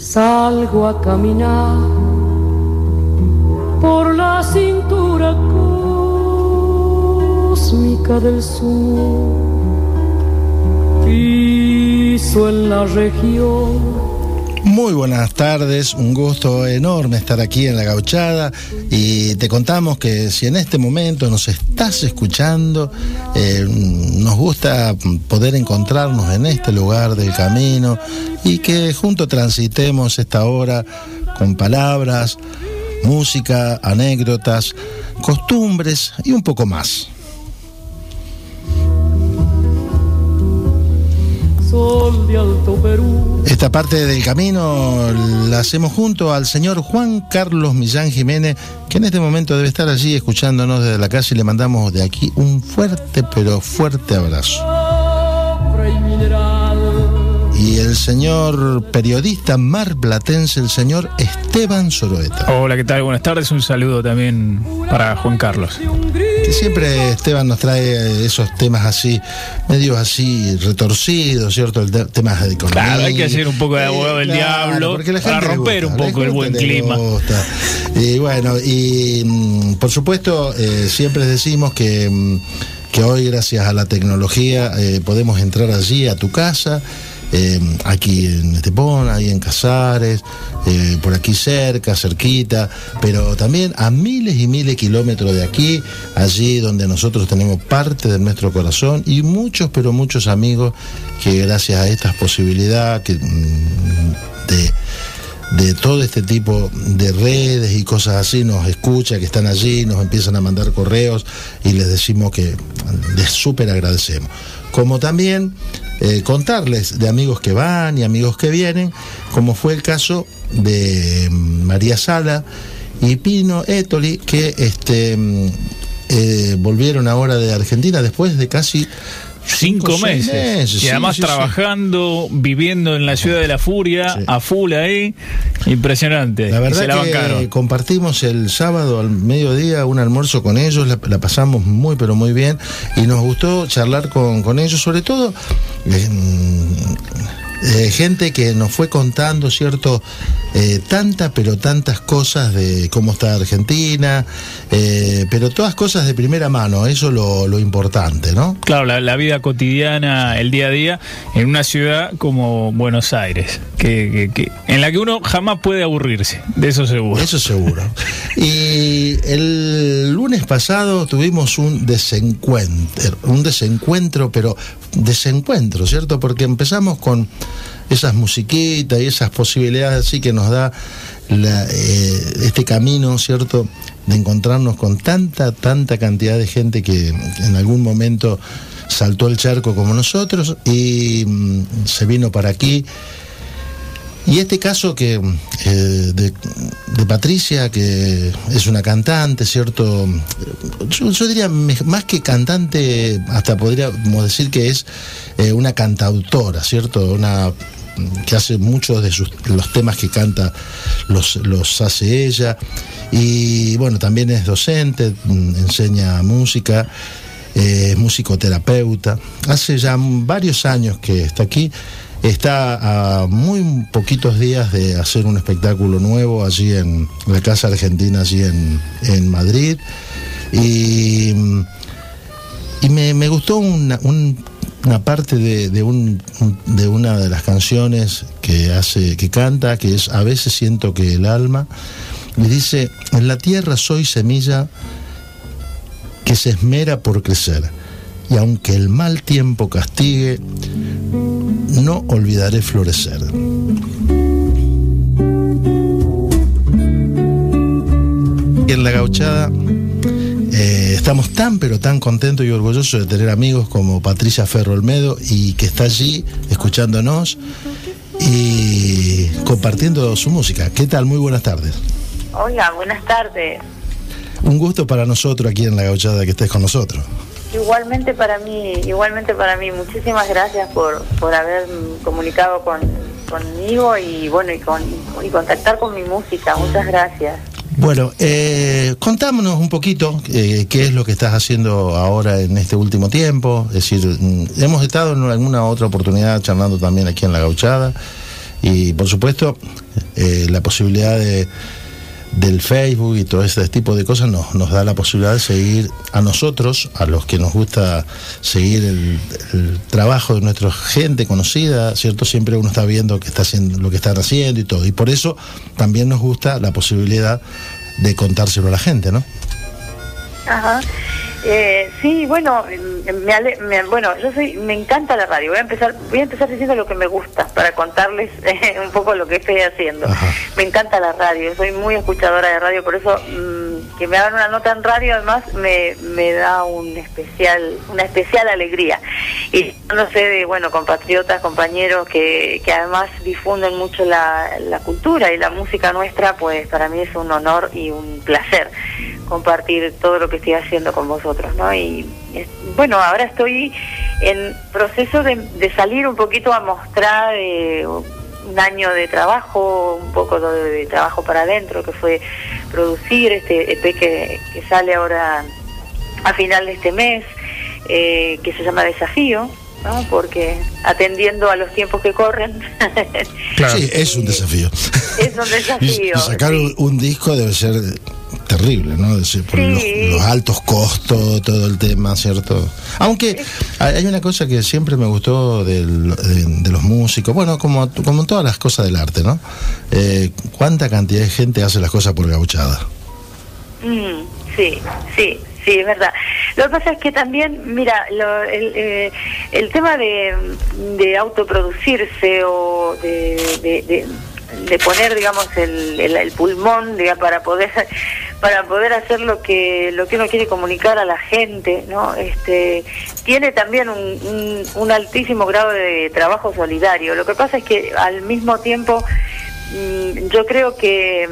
Salgo a caminar por la cintura cósmica del sur, piso en la región. Muy buenas tardes, un gusto enorme estar aquí en La Gauchada y te contamos que si en este momento nos estás escuchando, nos gusta poder encontrarnos en este lugar del camino y que juntos transitemos esta hora con palabras, música, anécdotas, costumbres y un poco más. Esta parte del camino la hacemos junto al señor Juan Carlos Millán Jiménez, que en este momento debe estar allí escuchándonos desde la casa, y le mandamos de aquí un fuerte, pero fuerte abrazo. Y el señor periodista marplatense, el señor Esteban Soroeta. Hola, ¿qué tal? Buenas tardes, un saludo también para Juan Carlos. Que siempre Esteban nos trae esos temas así, medios así retorcidos, ¿cierto? Temas de economía. Claro, hay que hacer un poco de abogado del diablo para romper un poco el buen clima. Y bueno, y por supuesto, siempre decimos que hoy, gracias a la tecnología, podemos entrar allí a tu casa, aquí en Estepón, ahí en Casares, por aquí cerquita, pero también a miles y miles de kilómetros de aquí, allí donde nosotros tenemos parte de nuestro corazón y muchos, pero muchos amigos que gracias a estas posibilidades de todo este tipo de redes y cosas así, nos escuchan, que están allí, nos empiezan a mandar correos y les decimos que les súper agradecemos. Como también contarles de amigos que van y amigos que vienen, como fue el caso de María Sala y Pino Etoli, que volvieron ahora de Argentina después de casi 5 meses. Y además trabajando, viviendo en la ciudad de la furia, a full ahí, impresionante. La verdad que compartimos el sábado al mediodía un almuerzo con ellos, la pasamos muy pero muy bien y nos gustó charlar con ellos, sobre todo gente que nos fue contando, ¿cierto? Tantas cosas de cómo está Argentina, pero todas cosas de primera mano, eso es lo importante, ¿no? Claro, la vida cotidiana, el día a día, en una ciudad como Buenos Aires, que en la que uno jamás puede aburrirse, de eso seguro. Eso seguro. Y el lunes pasado tuvimos un desencuentro, ¿cierto? Porque empezamos con esas musiquitas y esas posibilidades así que nos da este camino, ¿cierto?, de encontrarnos con tanta cantidad de gente que en algún momento saltó el charco como nosotros y se vino para aquí. Y este caso de Patricia, que es una cantante, ¿cierto? Yo diría, más que cantante, hasta podríamos decir que es una cantautora, ¿cierto? Que hace muchos de los temas que canta, los hace ella. Y bueno, también es docente, enseña música, es musicoterapeuta. Hace ya varios años que está aquí. Está a muy poquitos días de hacer un espectáculo nuevo allí en la Casa Argentina, allí en Madrid. Y me gustó una parte de una de las canciones que canta, que es A veces siento que el alma, y dice: en la tierra soy semilla que se esmera por crecer, y aunque el mal tiempo castigue, no olvidaré florecer. Y en La Gauchada estamos tan pero tan contentos y orgullosos de tener amigos como Patricia Ferro Olmedo, y que está allí escuchándonos y compartiendo su música. ¿Qué tal? Muy buenas tardes. Hola, buenas tardes. Un gusto para nosotros aquí en La Gauchada que estés con nosotros. Igualmente para mí. Muchísimas gracias por haber comunicado conmigo y contactar con mi música. Muchas gracias. Bueno, contámonos un poquito qué es lo que estás haciendo ahora en este último tiempo. Es decir, hemos estado en alguna otra oportunidad charlando también aquí en La Gauchada. Y por supuesto, la posibilidad del Facebook y todo ese tipo de cosas nos da la posibilidad de seguir a nosotros, a los que nos gusta seguir el trabajo de nuestra gente conocida, ¿cierto? Siempre uno está viendo que está haciendo, lo que están haciendo y todo, y por eso también nos gusta la posibilidad de contárselo a la gente, ¿no? Ajá. Sí, bueno, me encanta la radio. Voy a empezar diciendo lo que me gusta para contarles un poco lo que estoy haciendo. Ajá. Me encanta la radio, soy muy escuchadora de radio, por eso que me hagan una nota en radio además me da una especial alegría. Y no sé de compatriotas, compañeros que además difunden mucho la cultura y la música nuestra, pues para mí es un honor y un placer compartir todo lo que estoy haciendo con vosotros, ¿no? Y bueno, ahora estoy en proceso de salir un poquito a mostrar un año de trabajo, un poco de trabajo para adentro, que fue producir este EP que sale ahora a final de este mes, que se llama Desafío, ¿no? Porque atendiendo a los tiempos que corren. Claro. Sí, es un desafío. Es un desafío. Y sacar un disco debe ser terrible, ¿no? Por los altos costos, todo el tema, ¿cierto? Aunque hay una cosa que siempre me gustó de los músicos, bueno, como en todas las cosas del arte, ¿no? ¿Cuánta cantidad de gente hace las cosas por gauchada? Sí, es verdad. Lo que pasa es que también, mira, el tema de autoproducirse o de poner, digamos, el pulmón, digamos, para poder hacer lo que uno quiere comunicar a la gente, ¿no? Tiene también un altísimo grado de trabajo solidario. Lo que pasa es que al mismo tiempo yo creo que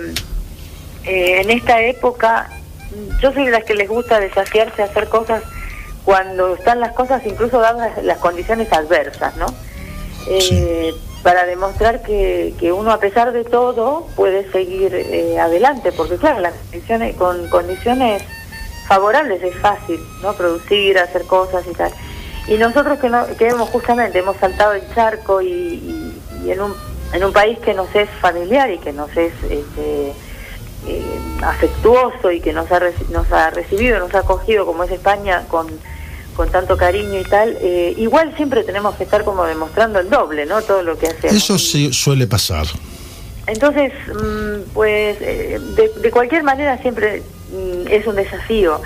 en esta época yo soy de las que les gusta desafiarse a hacer cosas cuando están las cosas incluso dadas las condiciones adversas, ¿no? Sí. Para demostrar que uno a pesar de todo puede seguir adelante, porque claro, con condiciones favorables es fácil, ¿no? Producir, hacer cosas y tal. Y nosotros que hemos saltado el charco y en un país que nos es familiar y que nos es afectuoso y que nos ha recibido, nos ha acogido, como es España, con tanto cariño y tal, igual siempre tenemos que estar como demostrando el doble, ¿no? Todo lo que hacemos. Eso sí suele pasar. Entonces, pues, de cualquier manera siempre es un desafío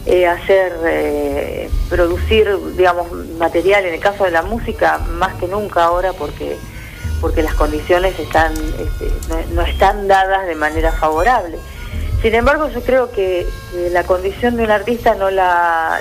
producir, digamos, material, en el caso de la música, más que nunca ahora, porque las condiciones no están dadas de manera favorable. Sin embargo, yo creo que la condición de un artista no la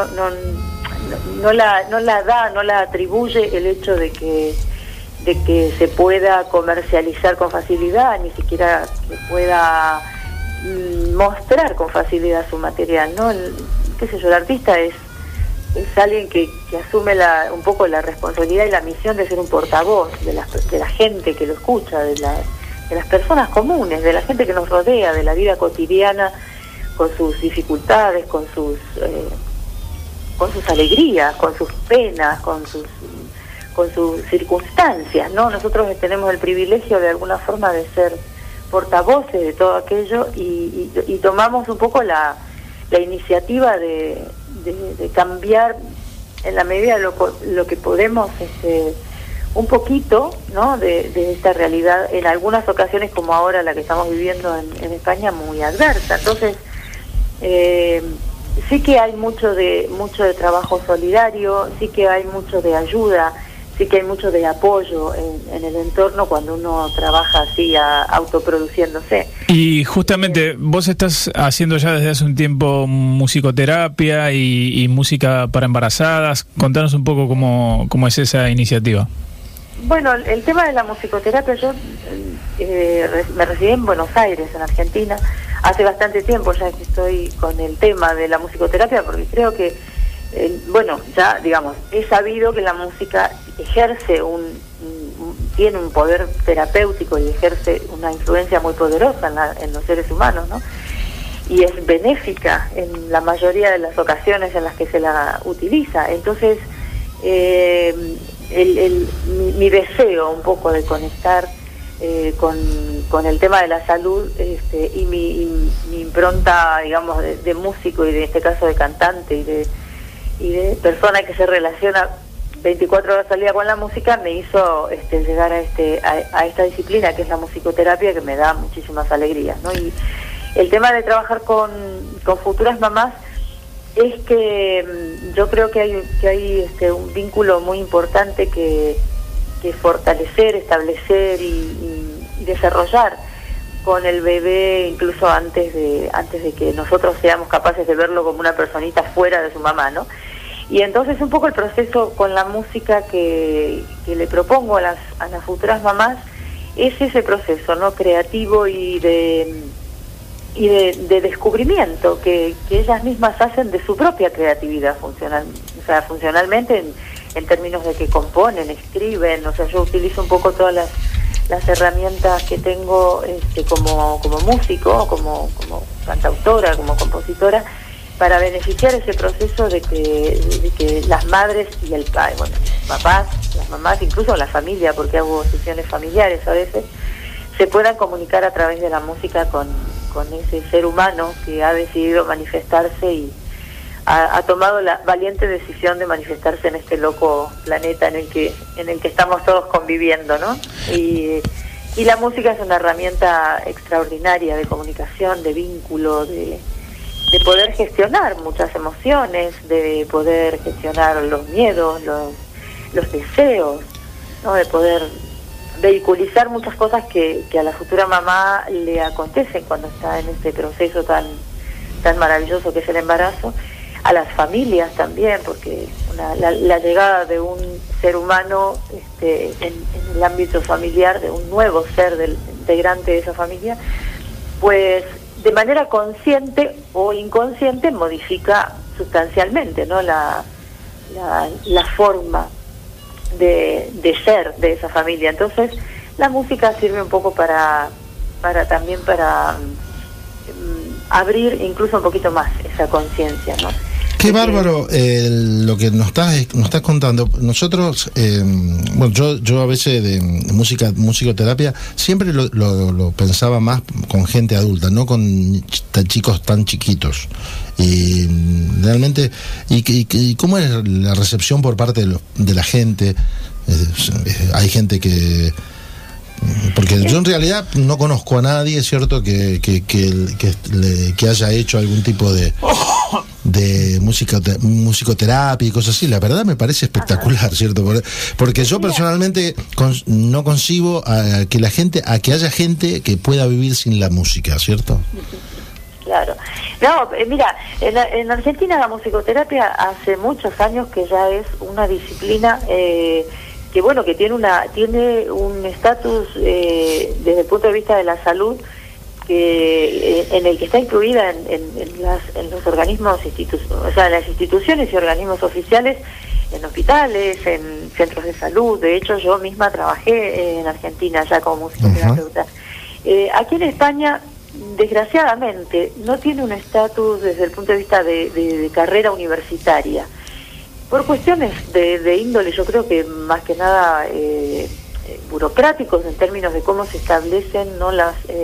atribuye el hecho de que se pueda comercializar con facilidad, ni siquiera que pueda mostrar con facilidad su material, ¿no? El artista es alguien que asume un poco la responsabilidad y la misión de ser un portavoz de la gente que lo escucha, de las personas comunes, de la gente que nos rodea, de la vida cotidiana, con sus dificultades, con sus alegrías, con sus penas, con sus circunstancias, ¿no? Nosotros tenemos el privilegio de alguna forma de ser portavoces de todo aquello y tomamos un poco la iniciativa de cambiar en la medida de lo que podemos un poquito, ¿no? de esta realidad, en algunas ocasiones como ahora la que estamos viviendo en España, muy adversa. Entonces sí que hay mucho de trabajo solidario, sí que hay mucho de ayuda, sí que hay mucho de apoyo en el entorno cuando uno trabaja así, autoproduciéndose. Y justamente vos estás haciendo ya desde hace un tiempo musicoterapia y música para embarazadas. Contanos un poco cómo es esa iniciativa. Bueno, el tema de la musicoterapia, yo me recibí en Buenos Aires, en Argentina, hace bastante tiempo ya que estoy con el tema de la musicoterapia, porque creo que ya, digamos, he sabido que la música ejerce tiene un poder terapéutico y ejerce una influencia muy poderosa en los seres humanos, ¿no? Y es benéfica en la mayoría de las ocasiones en las que se la utiliza. Entonces, mi deseo un poco de conectar con el tema de la salud, y mi impronta, digamos, de músico y de este caso de cantante y de persona que se relaciona 24 horas al día con la música, me hizo llegar a esta disciplina que es la musicoterapia, que me da muchísimas alegrías, ¿no? Y el tema de trabajar con futuras mamás es que yo creo que hay un vínculo muy importante que fortalecer, establecer y desarrollar con el bebé, incluso antes de que nosotros seamos capaces de verlo como una personita fuera de su mamá, ¿no? Y entonces un poco el proceso con la música que le propongo a las futuras mamás es ese proceso, ¿no? Creativo y de descubrimiento que ellas mismas hacen de su propia creatividad funcionalmente en términos de que componen, escriben. O sea, yo utilizo un poco todas las herramientas que tengo como músico, como cantautora, como compositora, para beneficiar ese proceso de que las madres y el padre, bueno, papás, las mamás, incluso la familia, porque hago sesiones familiares a veces, se puedan comunicar a través de la música con ese ser humano que ha decidido manifestarse y ha tomado la valiente decisión de manifestarse en este loco planeta en el que estamos todos conviviendo, ¿no? Y la música es una herramienta extraordinaria de comunicación, de vínculo, de poder gestionar muchas emociones, de poder gestionar los miedos, los deseos, ¿no? De poder vehiculizar muchas cosas que a la futura mamá le acontecen cuando está en este proceso tan maravilloso que es el embarazo, a las familias también, porque la llegada de un ser humano en el ámbito familiar, de un nuevo ser del integrante de esa familia, pues de manera consciente o inconsciente modifica sustancialmente, ¿no? la forma de ser de esa familia. Entonces la música sirve un poco para abrir incluso un poquito más esa conciencia, ¿no? Qué bárbaro lo que nos estás contando. Nosotros, yo a veces de musicoterapia siempre lo pensaba más con gente adulta, no con chicos tan chiquitos. Y realmente, y cómo es la recepción por parte de la gente. Hay gente que... Porque yo en realidad no conozco a nadie, es cierto, que haya hecho algún tipo de musicoterapia y cosas así. La verdad me parece espectacular, ¿cierto? Porque yo personalmente no concibo a que haya gente que pueda vivir sin la música, ¿cierto? Claro. No, mira, en Argentina la musicoterapia hace muchos años que ya es una disciplina que bueno, que tiene un estatus desde el punto de vista de la salud, que en el que está incluida en los organismos, o sea, en las instituciones y organismos oficiales, en hospitales, en centros de salud. De hecho, yo misma trabajé en Argentina ya como musicoterapeuta. Aquí en España, desgraciadamente, no tiene un estatus desde el punto de vista de carrera universitaria. Por cuestiones de índole, yo creo que más que nada burocráticos en términos de cómo se establecen, ¿no?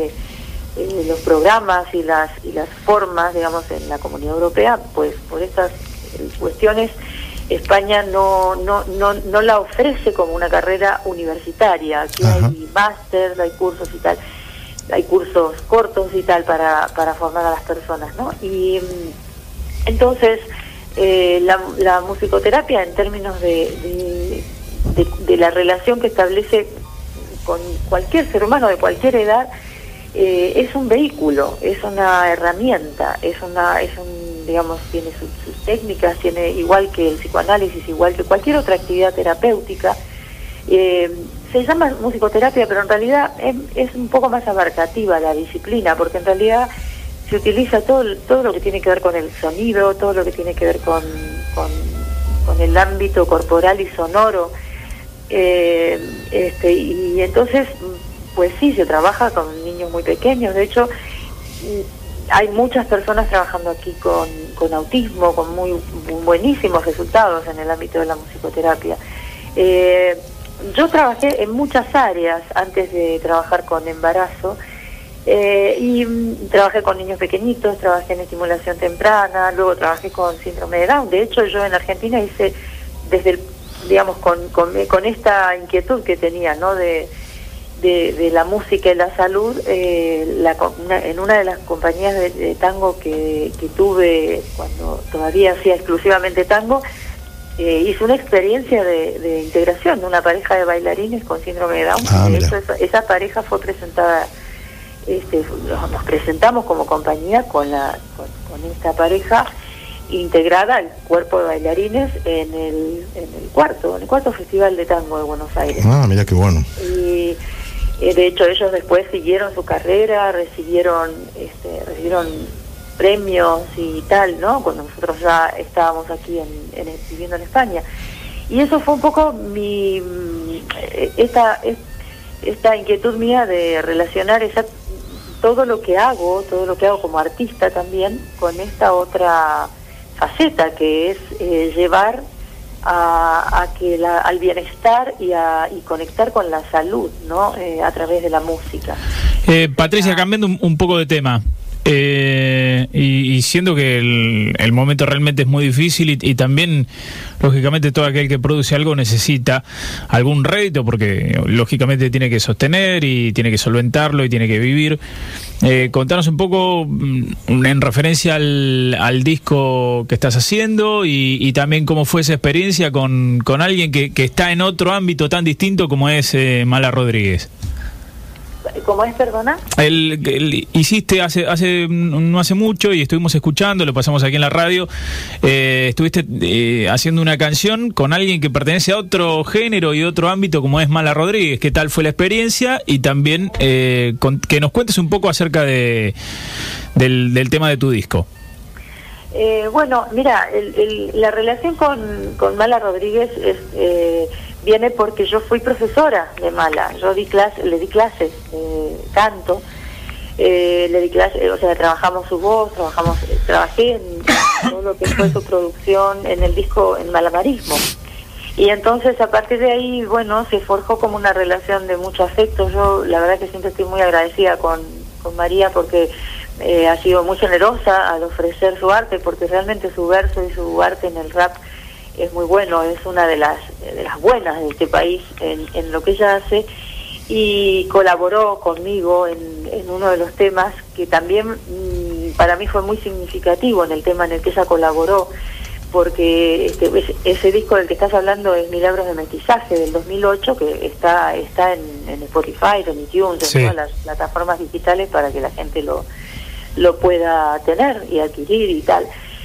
Los programas y las formas, digamos, en la Comunidad Europea, pues por estas cuestiones España no la ofrece como una carrera universitaria. Aquí hay máster, hay cursos y tal, hay cursos cortos y tal para formar a las personas, ¿no? Y entonces la musicoterapia, en términos de la relación que establece con cualquier ser humano de cualquier edad, es un vehículo, es una herramienta, digamos, tiene sus técnicas, tiene, igual que el psicoanálisis, igual que cualquier otra actividad terapéutica. Se llama musicoterapia, pero en realidad es un poco más abarcativa la disciplina, porque en realidad se utiliza todo lo que tiene que ver con el sonido, todo lo que tiene que ver con el ámbito corporal y sonoro, y entonces, pues sí, se trabaja con niños muy pequeños. De hecho, hay muchas personas trabajando aquí con autismo, con muy buenísimos resultados en el ámbito de la musicoterapia. Yo trabajé en muchas áreas antes de trabajar con embarazo, y trabajé con niños pequeñitos, trabajé en estimulación temprana, luego trabajé con síndrome de Down. De hecho, yo en Argentina hice desde digamos con esta inquietud que tenía, ¿no? de la música y la salud, en una de las compañías de tango que tuve cuando todavía hacía exclusivamente tango, hice una experiencia de integración de una pareja de bailarines con síndrome de Down. De hecho, esa pareja fue presentada, nos presentamos como compañía con esta pareja integrada al cuerpo de bailarines en el cuarto Festival de Tango de Buenos Aires. Mira qué bueno. Y de hecho ellos después siguieron su carrera, recibieron premios y tal, ¿no? Cuando nosotros ya estábamos aquí viviendo en España. Y eso fue un poco esta inquietud mía de relacionar todo lo que hago como artista también con esta otra faceta que es llevar al bienestar y conectar con la salud, ¿no? A través de la música. Patricia, cambiando un poco de tema, y siendo que el momento realmente es muy difícil y también lógicamente todo aquel que produce algo necesita algún rédito porque lógicamente tiene que sostener y tiene que solventarlo y tiene que vivir. Contanos un poco en referencia al disco que estás haciendo y también cómo fue esa experiencia con alguien que está en otro ámbito tan distinto como es Mala Rodríguez. ¿Cómo es, perdona? Hiciste no hace mucho y estuvimos escuchando, lo pasamos aquí en la radio, estuviste haciendo una canción con alguien que pertenece a otro género y otro ámbito como es Mala Rodríguez. ¿Qué tal fue la experiencia? Y también que nos cuentes un poco acerca del tema de tu disco. Bueno, mira, la relación con Mala Rodríguez viene porque yo fui profesora de Mala. Yo le di clases, canto, le di clases, o sea, trabajamos su voz, trabajé en todo lo que fue su producción en el disco en Malamarismo. Y entonces a partir de ahí, bueno, se forjó como una relación de mucho afecto. Yo la verdad que siempre estoy muy agradecida con María porque ha sido muy generosa al ofrecer su arte, porque realmente su verso y su arte en el rap es muy bueno, es una de las buenas de este país en lo que ella hace, y colaboró conmigo en uno de los temas que también para mí fue muy significativo, en el tema en el que ella colaboró, porque ese disco del que estás hablando es Milagros de Mestizaje del 2008, que está en Spotify, en iTunes, sí, en todas las plataformas digitales para que la gente lo pueda tener y adquirir y tal.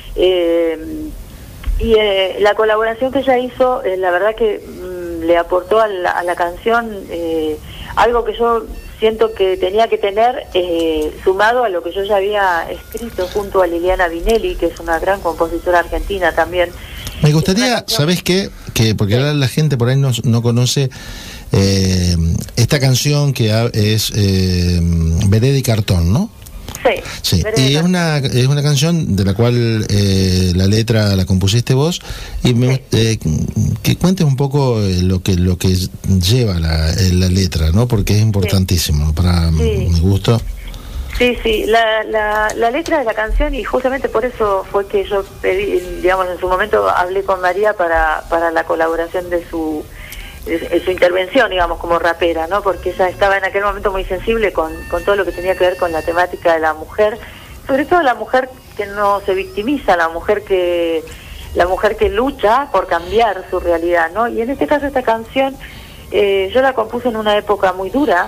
La colaboración que ella hizo, la verdad que le aportó a la canción algo que yo siento que tenía que tener, sumado a lo que yo ya había escrito junto a Liliana Vinelli, que es una gran compositora argentina también. Me gustaría, ¿sabés qué? Porque ahora la gente por ahí no conoce esta canción que es Vereda y Cartón, ¿no? Sí, y es una canción de la cual la letra la compusiste vos, y que cuentes un poco lo que lleva la letra, ¿no? Porque es importantísimo para mi gusto. Sí, la letra de la canción, y justamente por eso fue que yo pedí, digamos, en su momento hablé con María para la colaboración de su intervención, digamos, como rapera, ¿no? Porque ella estaba en aquel momento muy sensible con todo lo que tenía que ver con la temática de la mujer, sobre todo la mujer que no se victimiza, la mujer que lucha por cambiar su realidad, ¿no? Y en este caso esta canción yo la compuse en una época muy dura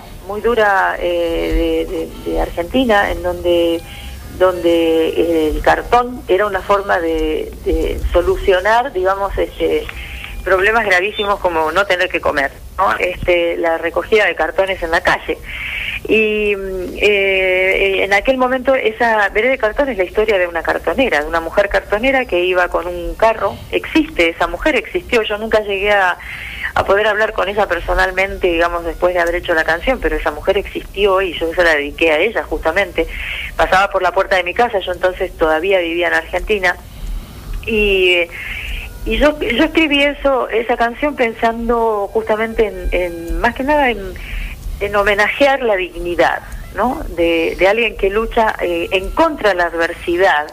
de Argentina, en donde el cartón era una forma de solucionar, digamos, problemas gravísimos como no tener que comer, ¿no? La recogida de cartones en la calle. Y en aquel momento esa Vereda de Cartón es la historia de una cartonera, de una mujer cartonera que iba con un carro. Esa mujer existió, yo nunca llegué a poder hablar con ella personalmente, digamos, después de haber hecho la canción, pero esa mujer existió y yo se la dediqué a ella justamente. Pasaba por la puerta de mi casa, yo entonces todavía vivía en Argentina, y Y yo escribí esa canción pensando justamente en más que nada en homenajear la dignidad, ¿no? De alguien que lucha en contra de la adversidad,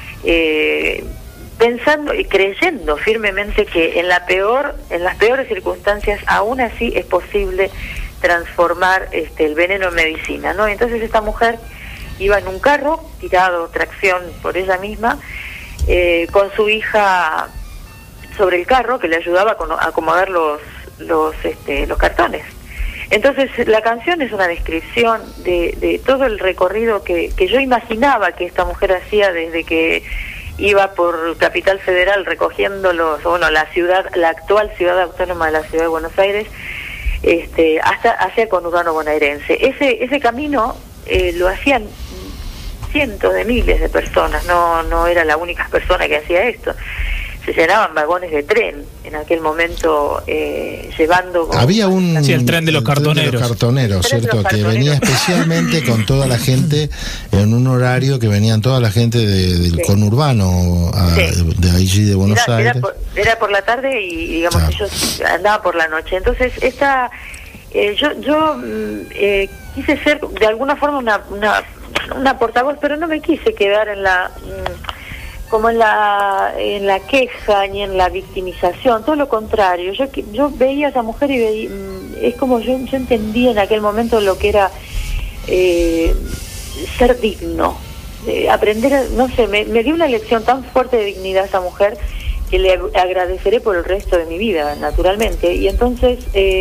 pensando y creyendo firmemente que en las peores circunstancias aún así es posible transformar el veneno en medicina, ¿no? Entonces esta mujer iba en un carro tirado tracción por ella misma, con su hija sobre el carro, que le ayudaba a acomodar los cartones. Entonces la canción es una descripción de todo el recorrido que yo imaginaba que esta mujer hacía desde que iba por Capital Federal recogiendo la actual ciudad autónoma de la ciudad de Buenos Aires, hasta hacia el conurbano bonaerense. Ese camino lo hacían cientos de miles de personas, no era la única persona que hacía esto. Se llenaban vagones de tren en aquel momento, llevando... Había el tren de los cartoneros, ¿cierto? Que venía especialmente con toda la gente en un horario que venían toda la gente del conurbano de allí de Buenos Aires. Era por la tarde y digamos, ellos andaban por la noche. Entonces yo quise ser de alguna forma una portavoz, pero no me quise quedar en la queja ni en la victimización, todo lo contrario. Yo veía a esa mujer y es como yo entendía en aquel momento lo que era ser digno, aprender, no sé, me dio una lección tan fuerte de dignidad a esa mujer que le agradeceré por el resto de mi vida, naturalmente. Y entonces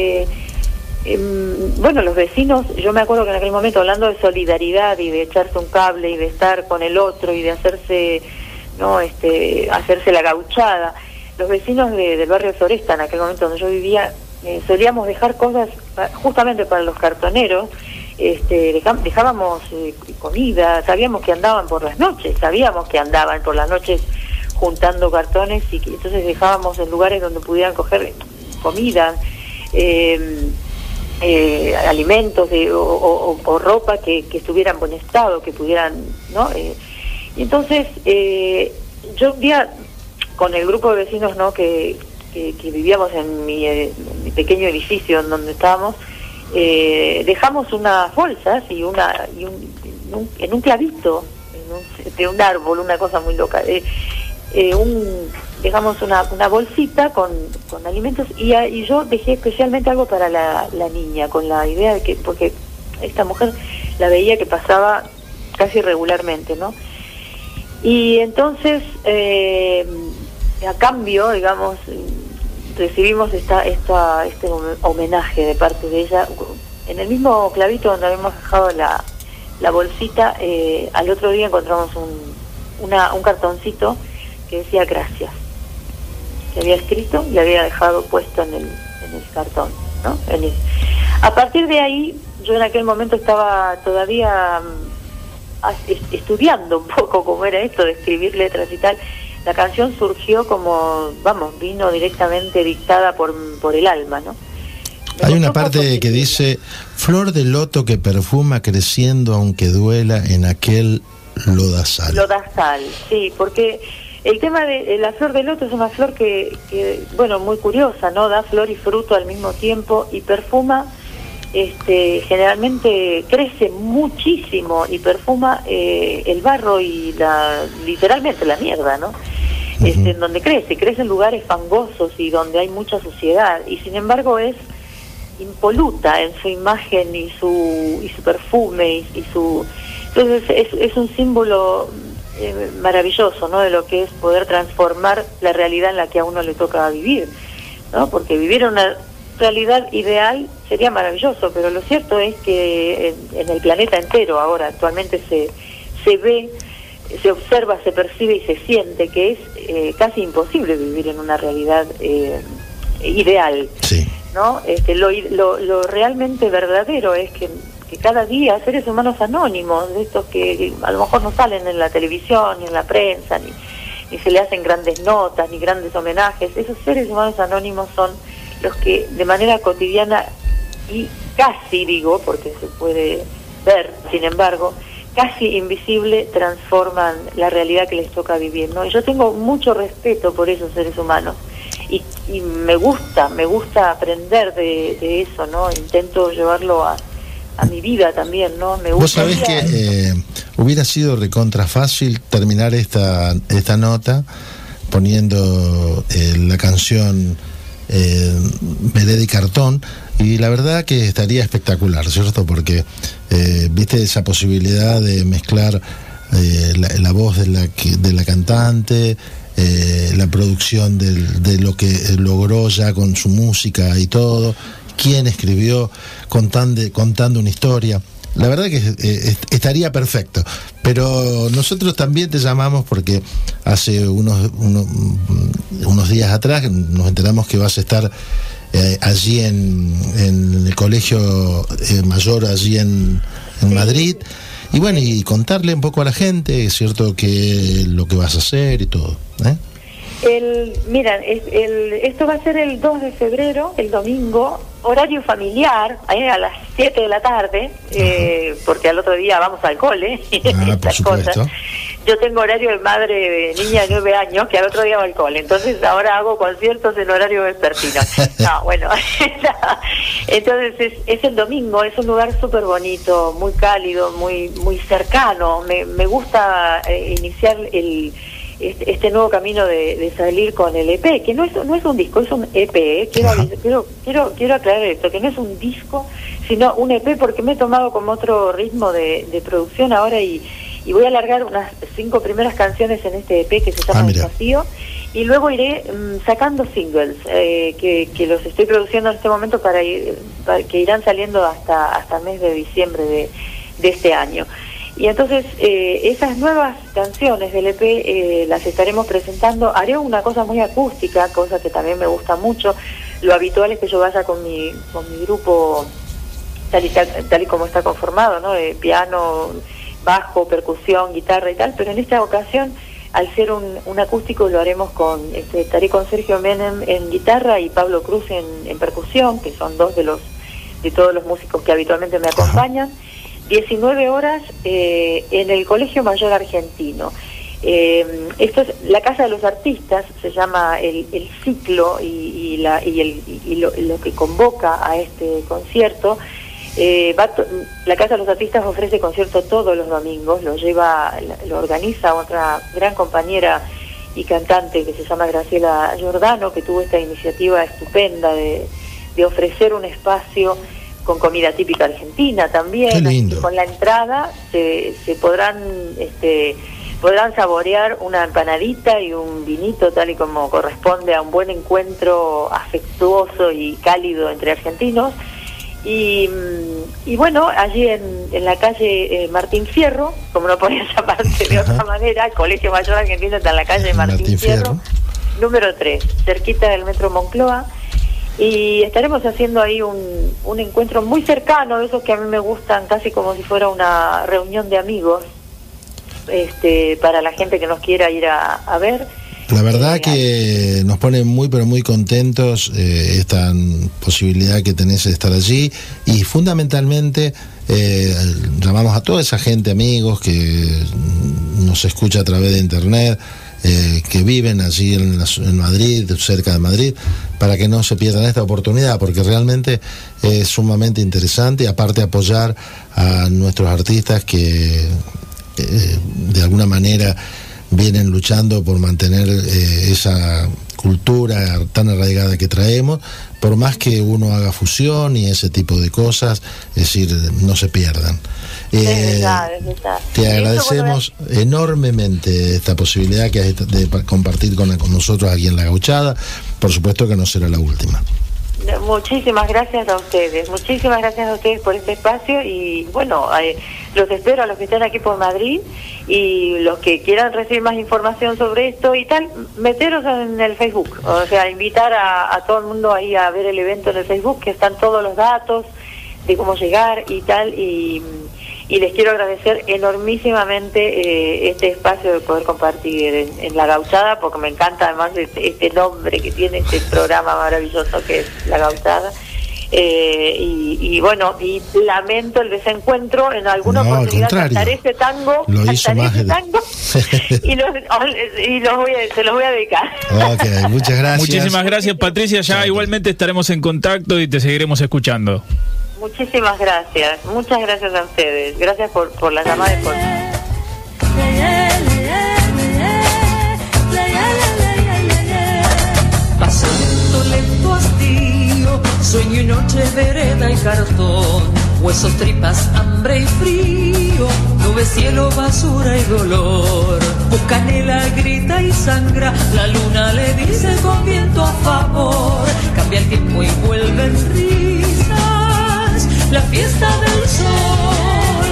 los vecinos, yo me acuerdo que en aquel momento, hablando de solidaridad y de echarse un cable y de estar con el otro y de hacerse la gauchada, los vecinos del barrio Floresta, en aquel momento donde yo vivía, solíamos dejar cosas justamente para los cartoneros. Dejábamos comida, sabíamos que andaban por las noches juntando cartones, y entonces dejábamos en lugares donde pudieran coger comida, alimentos o ropa que estuviera en buen estado, que pudieran, ¿no? Y entonces yo un día con el grupo de vecinos, ¿no?, que vivíamos en mi pequeño edificio en donde estábamos, dejamos unas bolsas en un clavito de un árbol, una cosa muy loca, dejamos una bolsita con alimentos, y yo dejé especialmente algo para la niña, con la idea de que, porque esta mujer la veía que pasaba casi regularmente, ¿no? Y entonces a cambio, digamos, recibimos este homenaje de parte de ella en el mismo clavito donde habíamos dejado la bolsita. Al otro día encontramos un cartoncito que decía gracias, que había escrito y había dejado puesto en el cartón, ¿no? A partir de ahí, yo en aquel momento estaba todavía estudiando un poco cómo era esto de escribir letras y tal. La canción surgió vino directamente dictada por el alma, ¿no? Hay una parte que dice: flor de loto que perfuma creciendo aunque duela en aquel lodazal. Lodazal, sí, porque el tema de la flor de loto es una flor que muy curiosa, ¿no? Da flor y fruto al mismo tiempo y perfuma. Generalmente crece muchísimo y perfuma el barro y literalmente la mierda, ¿no? En donde crece en lugares fangosos y donde hay mucha suciedad, y sin embargo es impoluta en su imagen y su perfume y su... Entonces es un símbolo maravilloso, ¿no?, de lo que es poder transformar la realidad en la que a uno le toca vivir, ¿no? Porque vivir una realidad ideal sería maravilloso, pero lo cierto es que en el planeta entero ahora actualmente se ve, se observa, se percibe y se siente que es casi imposible vivir en una realidad ideal, sí, ¿no? Lo realmente verdadero es que cada día seres humanos anónimos, de estos que a lo mejor no salen en la televisión ni en la prensa, ni se le hacen grandes notas ni grandes homenajes, esos seres humanos anónimos son los que de manera cotidiana y casi, digo, porque se puede ver, sin embargo, casi invisible transforman la realidad que les toca vivir, ¿no? Y yo tengo mucho respeto por esos seres humanos y me gusta aprender de eso, ¿no? Intento llevarlo a mi vida también, ¿no? Me gusta. Vos sabés que hubiera sido recontra fácil terminar esta nota poniendo la canción Vereda y Cartón, y la verdad que estaría espectacular, ¿cierto? Porque viste esa posibilidad de mezclar la voz de la cantante, la producción de lo que logró ya con su música y todo, quién escribió, contando una historia. La verdad que estaría perfecto, pero nosotros también te llamamos porque hace unos días atrás nos enteramos que vas a estar allí en el colegio mayor, allí en Madrid, y bueno, y contarle un poco a la gente, es cierto, que lo que vas a hacer y todo, ¿eh? Esto va a ser el 2 de febrero, el domingo, horario familiar, a las 7 de la tarde, porque al otro día vamos al cole. Por supuesto. Cosas. Yo tengo horario de madre de niña de 9 años, que al otro día va al cole, entonces ahora hago conciertos en horario vespertino. No, bueno, entonces es el domingo, es un lugar súper bonito, muy cálido, muy cercano. Me gusta iniciar este nuevo camino de salir con el EP, que no es un disco, es un EP. Quiero aclarar esto, que no es un disco, sino un EP, porque me he tomado como otro ritmo de producción ahora y voy a alargar unas 5 primeras canciones en este EP que se llama Desafío, y luego iré sacando singles que los estoy produciendo en este momento para que irán saliendo hasta el mes de diciembre de este año. Y entonces esas nuevas canciones del EP las estaremos presentando. Haré una cosa muy acústica, cosa que también me gusta mucho. Lo habitual es que yo vaya con mi grupo tal y como está conformado, ¿no? De piano, bajo, percusión, guitarra y tal, pero en esta ocasión, al ser un acústico, lo haremos estaré con Sergio Menem en guitarra y Pablo Cruz en percusión, que son dos de todos los músicos que habitualmente me acompañan. 19 horas en el Colegio Mayor Argentino. Esto es la Casa de los Artistas, se llama el ciclo y lo que convoca a este concierto. La Casa de los Artistas ofrece concierto todos los domingos, lo organiza otra gran compañera y cantante que se llama Graciela Giordano, que tuvo esta iniciativa estupenda de ofrecer un espacio con comida típica argentina también. Qué lindo. Con la entrada se podrán saborear una empanadita y un vinito, tal y como corresponde a un buen encuentro afectuoso y cálido entre argentinos. Y bueno, allí en la calle Martín Fierro, como no podía llamarse de otra manera, el Colegio Mayor Argentino está en la calle Martín Fierro, número 3, cerquita del Metro Moncloa. Y estaremos haciendo ahí un encuentro muy cercano, de esos que a mí me gustan, casi como si fuera una reunión de amigos, para la gente que nos quiera ir a ver. La verdad que nos pone muy pero muy contentos esta posibilidad que tenés de estar allí, y fundamentalmente llamamos a toda esa gente, amigos que nos escucha a través de internet, que viven allí en Madrid, cerca de Madrid, para que no se pierdan esta oportunidad, porque realmente es sumamente interesante, y aparte apoyar a nuestros artistas que de alguna manera vienen luchando por mantener esa cultura tan arraigada que traemos, por más que uno haga fusión y ese tipo de cosas, es decir, no se pierdan. Es verdad. Te agradecemos enormemente esta posibilidad que hay de compartir con nosotros aquí en La Gauchada. Por supuesto que no será la última. Muchísimas gracias a ustedes por este espacio, y bueno, los espero a los que están aquí por Madrid, y los que quieran recibir más información sobre esto y tal, meteros en el Facebook, o sea, invitar a todo el mundo ahí a ver el evento en el Facebook, que están todos los datos de cómo llegar y tal, y les quiero agradecer enormísimamente este espacio de poder compartir en La Gauchada, porque me encanta además este nombre que tiene este programa maravilloso que es La Gauchada, y bueno, y lamento el desencuentro. En alguna oportunidad cantaré ese tango, lo hizo más y se los voy a dedicar. Okay, muchas gracias. Muchísimas gracias, Patricia. Ya igualmente estaremos en contacto y te seguiremos escuchando. Muchísimas gracias, muchas gracias a ustedes. Gracias por la llamada y por... Pasando lento hastío, sueño y noche, vereda y cartón, huesos, tripas, hambre y frío, nube, cielo, basura y dolor. Buscanela grita y sangra, la luna le dice con viento a favor. Cambia el tiempo y vuelven risas, la fiesta del sol.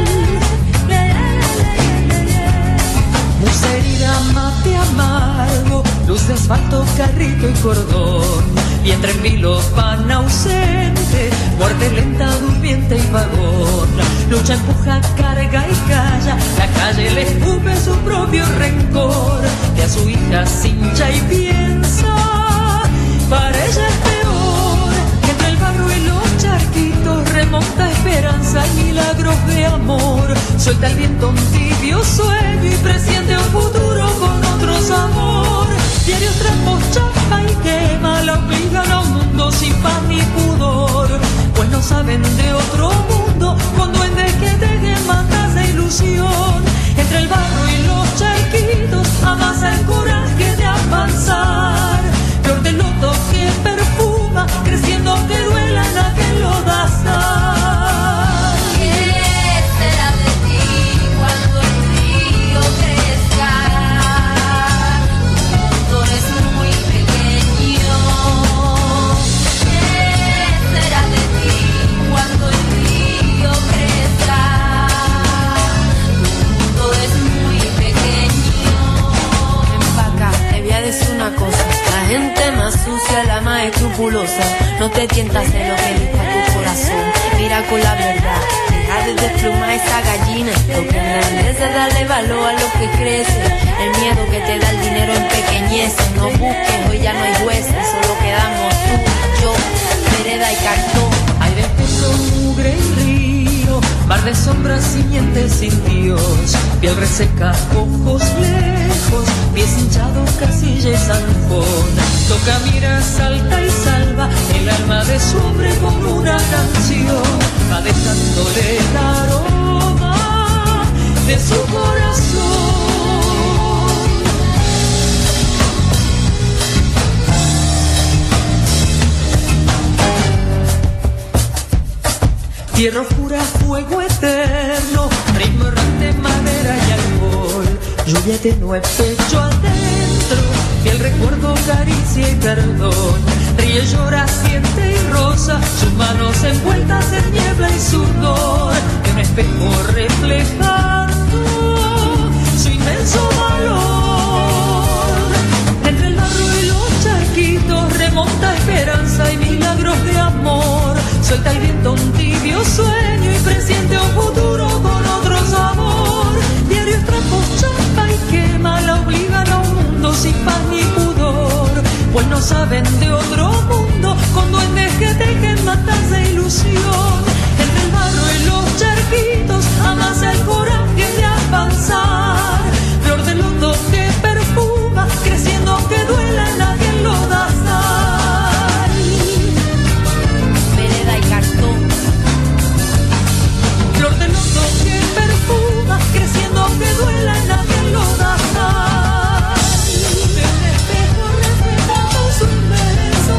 Musa herida, mate amargo, luz de asfalto, carrito y cordón, vientre en vilo, pan ausente, muerte lenta, durmiente y vagón. Lucha, empuja, carga y calla, la calle le escupe su propio rencor, que a su hija cincha y piensa, para ella es peor, que entre el barro y los charquitos remonta esperanza y milagros de amor. Suelta el viento un tibio sueño y presiente un futuro con otro sabor. Diarios, trapos, chapa y quema, la obligan a un mundo sin paz ni pudor, pues no saben de otro mundo, con duendes que tejen mantas de ilusión. Entre el barro y los charquitos amasa el coraje de avanzar, flor de loto que perfuma, creciendo que duela la que lo da sal. ¿Qué será de ti cuando el río crezca? Tú eres muy pequeño. ¿Qué será de ti cuando el río crezca? Tú eres muy pequeño. Ven pa' acá, te voy a decir una cosa. La gente más sucia, la más escrupulosa, no te tientas en lo que dicta tu corazón. Mira con la verdad, deja de desplumar esa gallina. Lo que engrandece, darle valor a lo que crece. El miedo que te da el dinero empequeñece. No busques, hoy ya no hay jueces, solo quedamos tú, yo, vereda y cartón. Aire espeso, mugre y río, mar de sombras, simiente sin Dios, piel reseca, ojos lejos, pies hinchados, casilla y zanjón. Toca, mira, salta y salva el alma de su hombre con una canción. Va dejándole el aroma de su corazón. Tierra oscura, fuego eterno, ritmo errante, madera y alcohol, lluvia tenue, pecho adentro, fiel recuerdo, caricia y perdón. Ríe, llora, siente y rosa, sus manos envueltas en niebla y sudor, de un espejo reflejando su inmenso valor. Entre el barro y los charquitos remonta esperanza y milagros de amor. Suelta el viento un tibio sueño y presiente un futuro con otro sabor. Diarios, trapos, chapa y quema, la obligan a un mundo sin paz ni pudor, pues no saben de otro mundo, con duendes que tejen matas de ilusión. Entre el barro y los charquitos amasa el coraje de avanzar, flor de loto que perfuma, creciendo que duela en la que lo da sal. Vereda y cartón. Flor de loto que perfuma, creciendo que duela en la que lo da sal. De un espejo reflejando su inmenso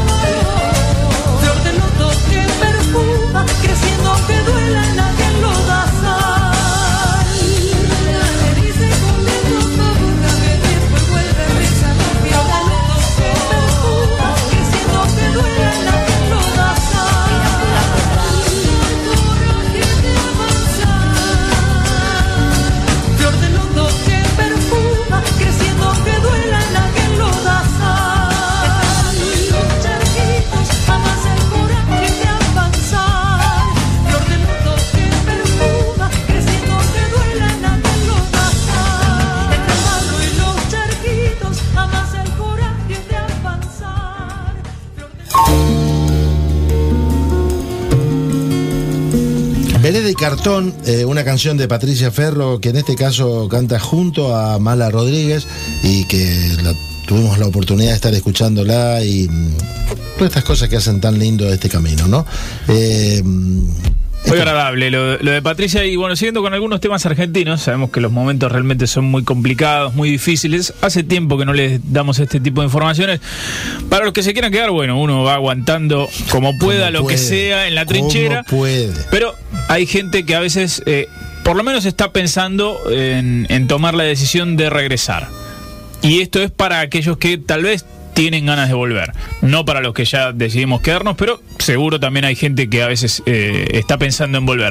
Cartón, una canción de Patricia Ferro, que en este caso canta junto a Mala Rodríguez, y que tuvimos la oportunidad de estar escuchándola, y todas estas cosas que hacen tan lindo este camino, ¿no? Muy agradable lo de Patricia. Y bueno, siguiendo con algunos temas argentinos, sabemos que los momentos realmente son muy complicados, muy difíciles. Hace tiempo que no les damos este tipo de informaciones. Para los que se quieran quedar, bueno, uno va aguantando como pueda, lo que sea en la trinchera. Pero hay gente que a veces, por lo menos está pensando en tomar la decisión de regresar. Y esto es para aquellos que tal vez tienen ganas de volver, no para los que ya decidimos quedarnos, pero seguro también hay gente que a veces está pensando en volver.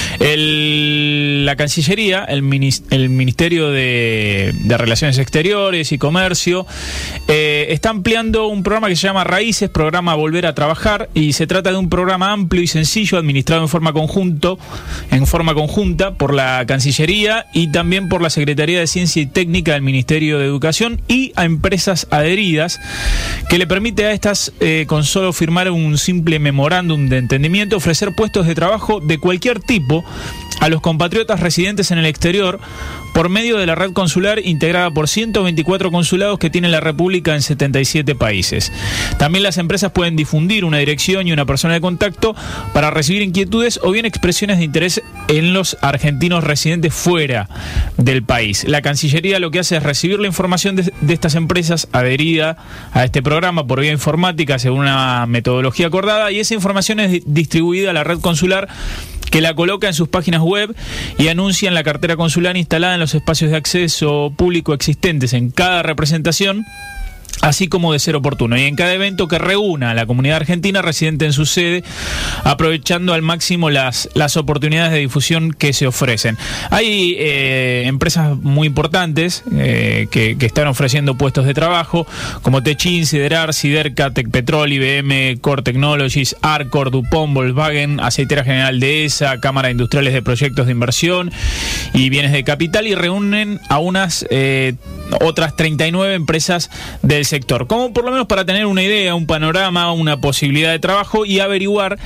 La Cancillería, el Ministerio de Relaciones Exteriores y Comercio, está ampliando un programa que se llama Raíces, programa Volver a Trabajar, y se trata de un programa amplio y sencillo, administrado en forma conjunta por la Cancillería y también por la Secretaría de Ciencia y Técnica del Ministerio de Educación y a empresas adheridas, que le permite a estas, con solo firmar un simple memorándum de entendimiento, ofrecer puestos de trabajo de cualquier tipo a los compatriotas residentes en el exterior por medio de la red consular integrada por 124 consulados que tiene la República en 77 países. También las empresas pueden difundir una dirección y una persona de contacto para recibir inquietudes o bien expresiones de interés en los argentinos residentes fuera del país. La Cancillería lo que hace es recibir la información de estas empresas adherida a este programa por vía informática según una metodología acordada, y esa información es distribuida a la red consular, que la coloca en sus páginas web y anuncia en la cartera consular instalada en los espacios de acceso público existentes en cada representación, así como de ser oportuno, y en cada evento que reúna a la comunidad argentina residente en su sede, aprovechando al máximo las oportunidades de difusión que se ofrecen. Hay empresas muy importantes que están ofreciendo puestos de trabajo, como Techin, Siderar, Siderca, Tecpetrol, IBM, Core Technologies, Arcor, DuPont, Volkswagen, Aceitera General de ESA, Cámara de Industriales de Proyectos de Inversión y Bienes de Capital, y reúnen a unas otras 39 empresas del sector, como por lo menos para tener una idea, un panorama, una posibilidad de trabajo, y averiguar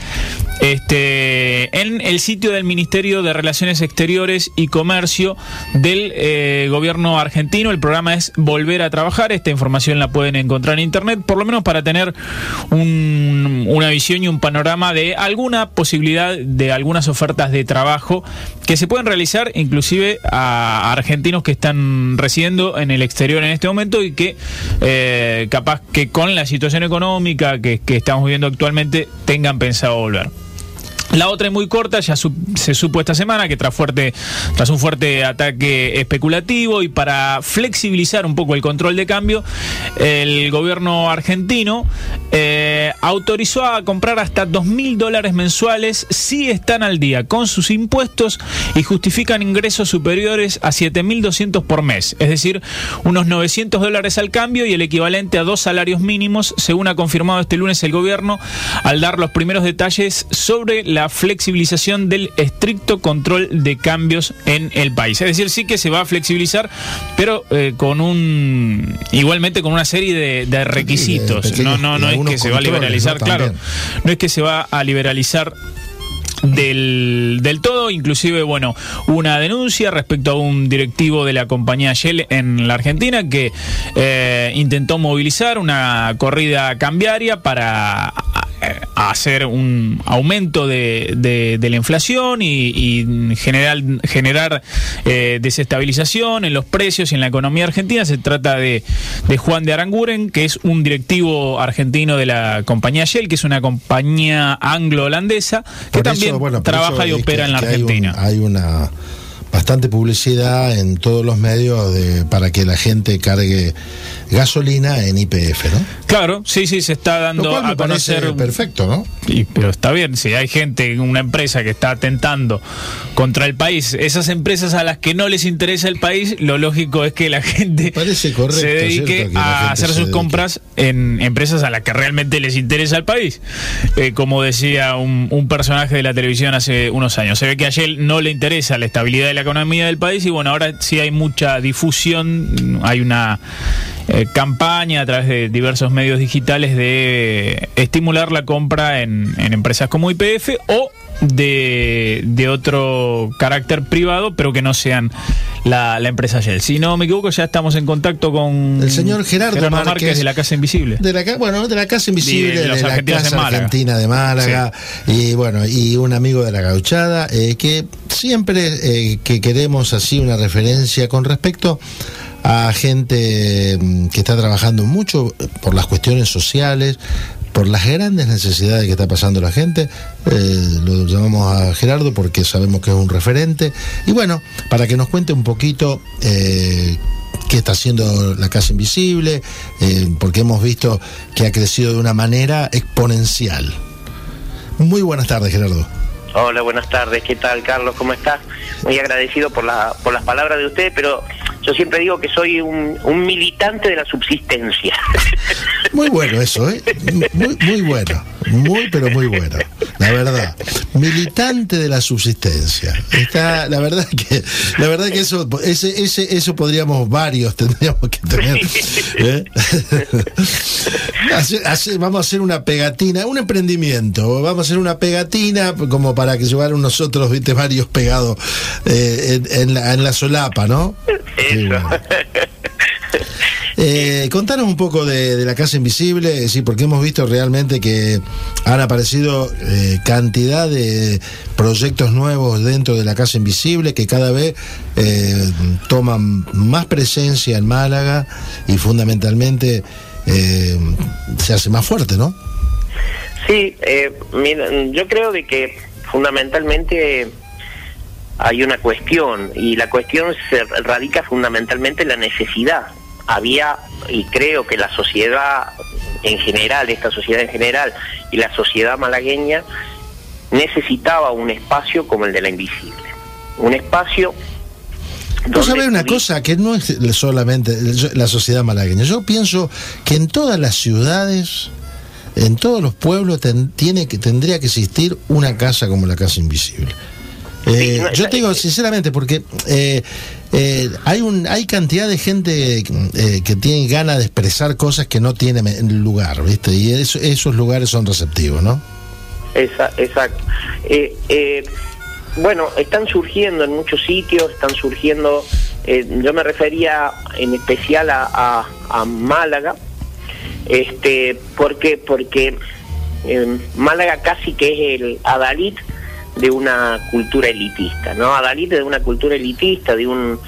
en el sitio del Ministerio de Relaciones Exteriores y Comercio del gobierno argentino. El programa es Volver a Trabajar. Esta información la pueden encontrar en internet, por lo menos para tener una visión y un panorama de alguna posibilidad de algunas ofertas de trabajo que se pueden realizar inclusive a argentinos que están residiendo en el exterior en este momento y que capaz que con la situación económica que estamos viviendo actualmente tengan pensado volver. La otra es muy corta, ya se supo esta semana que tras un fuerte ataque especulativo y para flexibilizar un poco el control de cambio, el gobierno argentino autorizó a comprar hasta $2.000 mensuales si están al día con sus impuestos y justifican ingresos superiores a $7.200 por mes, es decir, unos $900 al cambio y el equivalente a 2 salarios mínimos, según ha confirmado este lunes el gobierno al dar los primeros detalles sobre la flexibilización del estricto control de cambios en el país. Es decir, sí que se va a flexibilizar, pero igualmente con una serie de requisitos. No es que se va a liberalizar, claro. No es que se va a liberalizar del todo. Inclusive, bueno, una denuncia respecto a un directivo de la compañía Shell en la Argentina que intentó movilizar una corrida cambiaria para hacer un aumento de la inflación y generar desestabilización en los precios y en la economía argentina. Se trata de Juan de Aranguren, que es un directivo argentino de la compañía Shell, que es una compañía anglo-holandesa que también trabaja y opera en la Argentina. Hay una bastante publicidad en todos los medios para que la gente cargue gasolina en YPF, ¿no? Claro, sí, se está dando a conocer. Perfecto, ¿no? Pero está bien, si hay gente, una empresa que está atentando contra el país, esas empresas a las que no les interesa el país, lo lógico es que la gente se dedique a hacer sus compras en empresas a las que realmente les interesa el país. Como decía un personaje de la televisión hace unos años, se ve que a Shell no le interesa la estabilidad de la economía del país y bueno, ahora sí hay mucha difusión, hay una campaña a través de diversos medios digitales de estimular la compra en empresas como YPF o de otro carácter privado, pero que no sean la empresa Shell. Si no me equivoco, ya estamos en contacto con el señor Gerardo Márquez de la Casa Invisible. De la Casa Invisible, de la Casa Argentina de Málaga, sí. y un amigo de la Gauchada, que siempre que queremos así una referencia con respecto a gente que está trabajando mucho por las cuestiones sociales, por las grandes necesidades que está pasando la gente. Lo llamamos a Gerardo porque sabemos que es un referente, y bueno, para que nos cuente un poquito qué está haciendo la Casa Invisible, porque hemos visto que ha crecido de una manera exponencial. Muy buenas tardes, Gerardo. Hola, buenas tardes. ¿Qué tal, Carlos? ¿Cómo estás? Muy agradecido por las palabras de usted, pero yo siempre digo que soy un militante de la subsistencia. Muy bueno eso, ¿eh? Muy bueno. Pero muy bueno. La verdad. Militante de la subsistencia. La verdad que eso tendríamos que tener. Vamos a hacer una pegatina, un emprendimiento. Vamos a hacer una pegatina como para que llevar nosotros, varios pegados en la solapa, ¿no? Eso. Contanos un poco de la Casa Invisible, sí, porque hemos visto realmente que han aparecido cantidad de proyectos nuevos dentro de la Casa Invisible que cada vez toman más presencia en Málaga y fundamentalmente se hace más fuerte, ¿no? Sí, mira, yo creo de que fundamentalmente hay una cuestión, y la cuestión se radica fundamentalmente en la necesidad. Había, y creo que la sociedad en general, esta sociedad en general, y la sociedad malagueña necesitaba un espacio como el de la Invisible. Un espacio... Vos sabés una cosa, que no es solamente la sociedad malagueña. Yo pienso que en todas las ciudades, en todos los pueblos, tendría que existir una casa como la Casa Invisible. Yo te digo sinceramente porque hay cantidad de gente que tiene ganas de expresar cosas que no tienen lugar, ¿viste? Y esos lugares son receptivos, ¿no? Exacto. Bueno, están surgiendo en muchos sitios, yo me refería en especial a Málaga, porque Málaga casi que es el adalid de una cultura elitista, ¿no? Adalid de una cultura elitista, de una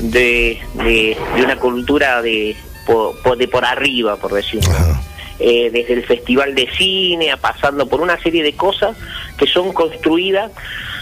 cultura de por arriba, por decirlo. Desde el festival de cine, pasando por una serie de cosas que son construidas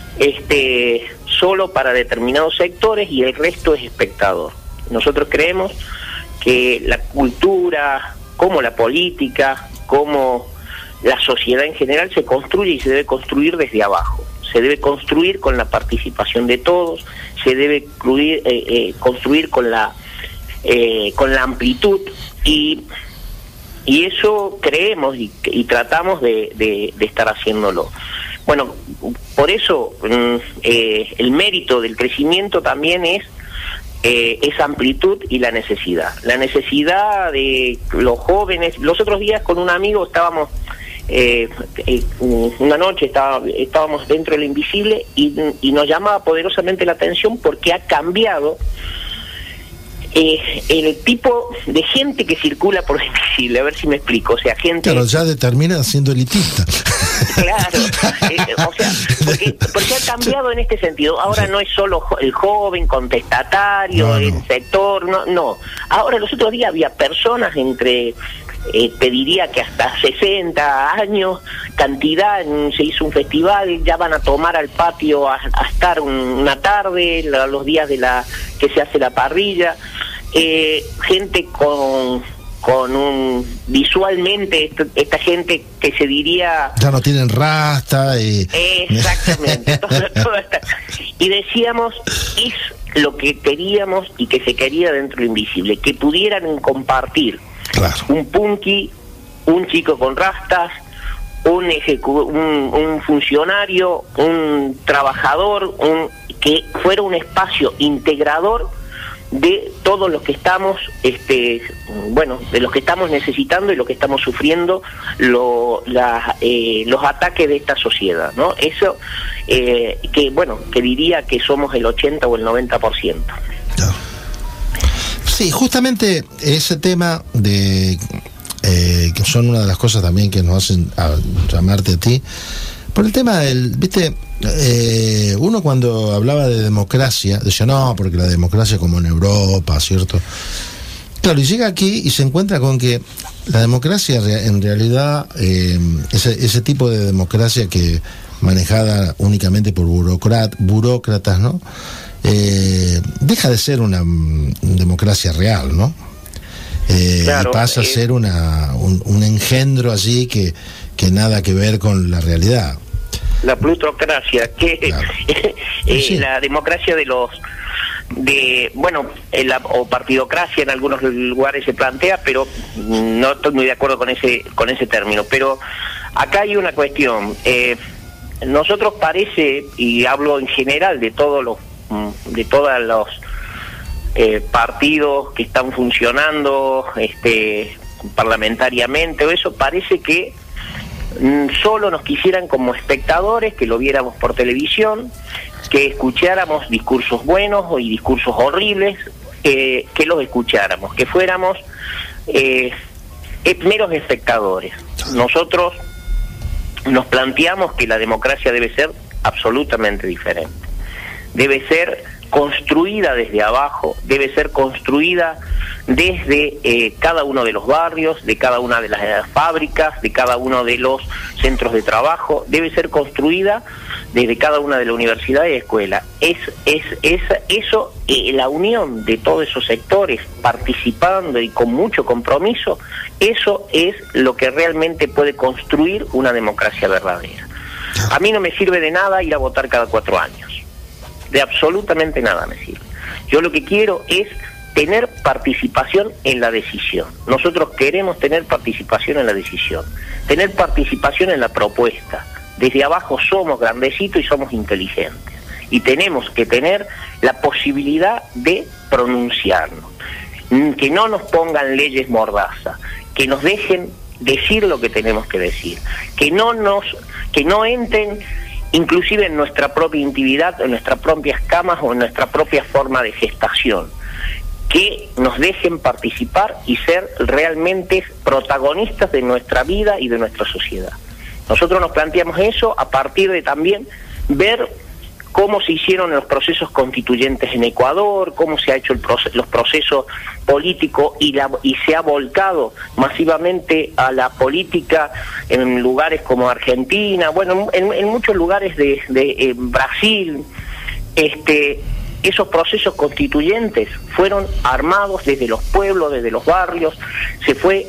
solo para determinados sectores y el resto es espectador. Nosotros creemos que la cultura, como la política, como la sociedad en general, se construye y se debe construir desde abajo. Se debe construir con la participación de todos, se debe construir con la amplitud, y eso creemos y tratamos de estar haciéndolo. Bueno, por eso el mérito del crecimiento también es esa amplitud y la necesidad. La necesidad de los jóvenes. Los otros días con un amigo estábamos... una noche estábamos dentro del Invisible y nos llamaba poderosamente la atención porque ha cambiado el tipo de gente que circula por el Invisible. A ver si me explico. O sea, gente... Claro, ya termina siendo elitista. Claro, o sea, porque ha cambiado en este sentido. Ahora no es solo el joven contestatario, el sector, no. Ahora, los otros días había personas entre... te diría que hasta 60 años, se hizo un festival, ya van a tomar al patio a estar una tarde, los días que se hace la parrilla, gente con visualmente esta gente que se diría... Ya no tienen rasta Exactamente. todo está. Y decíamos, es lo que queríamos y que se quería dentro del Invisible, que pudieran compartir. Claro. Un punky, un chico con rastas, un funcionario, un trabajador, que fuera un espacio integrador de todo lo que estamos, de lo que estamos necesitando y lo que estamos sufriendo, los ataques de esta sociedad, ¿no? Eso, que diría que somos el 80 o el 90%. Claro. Sí, justamente ese tema de que son una de las cosas también que nos hacen llamarte a ti, por el tema del, viste, uno cuando hablaba de democracia decía no, porque la democracia como en Europa, ¿cierto? Claro, y llega aquí y se encuentra con que la democracia en realidad, ese tipo de democracia que manejada únicamente por burócratas, ¿no? Deja de ser una democracia real, ¿no? Claro, y pasa a ser un engendro allí que nada que ver con la realidad. La plutocracia, que claro. Sí. La democracia o partidocracia en algunos lugares se plantea, pero no estoy muy de acuerdo con ese término. Pero acá hay una cuestión. Nosotros parece, y hablo en general de todos los partidos que están funcionando parlamentariamente o eso, parece que solo nos quisieran como espectadores, que lo viéramos por televisión, que escucháramos discursos buenos y discursos horribles, que los escucháramos, que fuéramos meros espectadores. Nosotros nos planteamos que la democracia debe ser absolutamente diferente. Debe ser construida desde abajo, debe ser construida desde cada uno de los barrios, de cada una de las fábricas, de cada uno de los centros de trabajo, debe ser construida desde cada una de las universidades y escuelas. La unión de todos esos sectores participando y con mucho compromiso, eso es lo que realmente puede construir una democracia verdadera. A mí no me sirve de nada ir a votar cada 4 años. De absolutamente nada me sirve. Yo lo que quiero es tener participación en la decisión. Nosotros queremos tener participación en la decisión, tener participación en la propuesta. Desde abajo somos grandecitos y somos inteligentes. Y tenemos que tener la posibilidad de pronunciarnos. Que no nos pongan leyes mordaza, que nos dejen decir lo que tenemos que decir, que no entren inclusive en nuestra propia intimidad, en nuestras propias camas o en nuestra propia forma de gestación, que nos dejen participar y ser realmente protagonistas de nuestra vida y de nuestra sociedad. Nosotros nos planteamos eso a partir de también ver cómo se hicieron los procesos constituyentes en Ecuador, cómo se ha hecho los procesos políticos y se ha volcado masivamente a la política en lugares como Argentina, bueno, en muchos lugares de Brasil. Esos procesos constituyentes fueron armados desde los pueblos, desde los barrios, se fue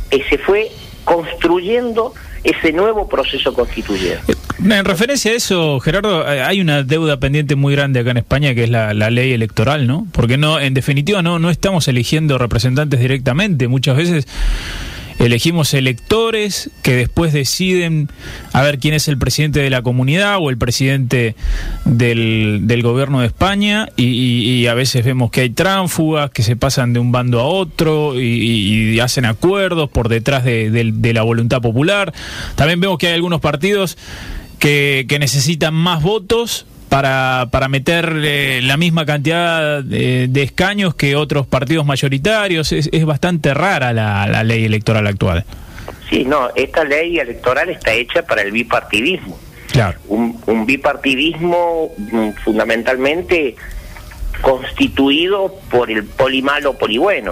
construyendo ese nuevo proceso constituyente. En referencia a eso, Gerardo, hay una deuda pendiente muy grande acá en España, que es la ley electoral, ¿no? Porque no, en definitiva no estamos eligiendo representantes directamente. Muchas veces elegimos electores que después deciden a ver quién es el presidente de la comunidad o el presidente del gobierno de España, y a veces vemos que hay tránsfugas que se pasan de un bando a otro y hacen acuerdos por detrás de la voluntad popular. También vemos que hay algunos partidos que necesitan más votos para meter la misma cantidad de escaños que otros partidos mayoritarios. Es bastante rara la ley electoral actual. Sí, no, esta ley electoral está hecha para el bipartidismo. Claro. Un bipartidismo fundamentalmente constituido por el polimalo o polibueno.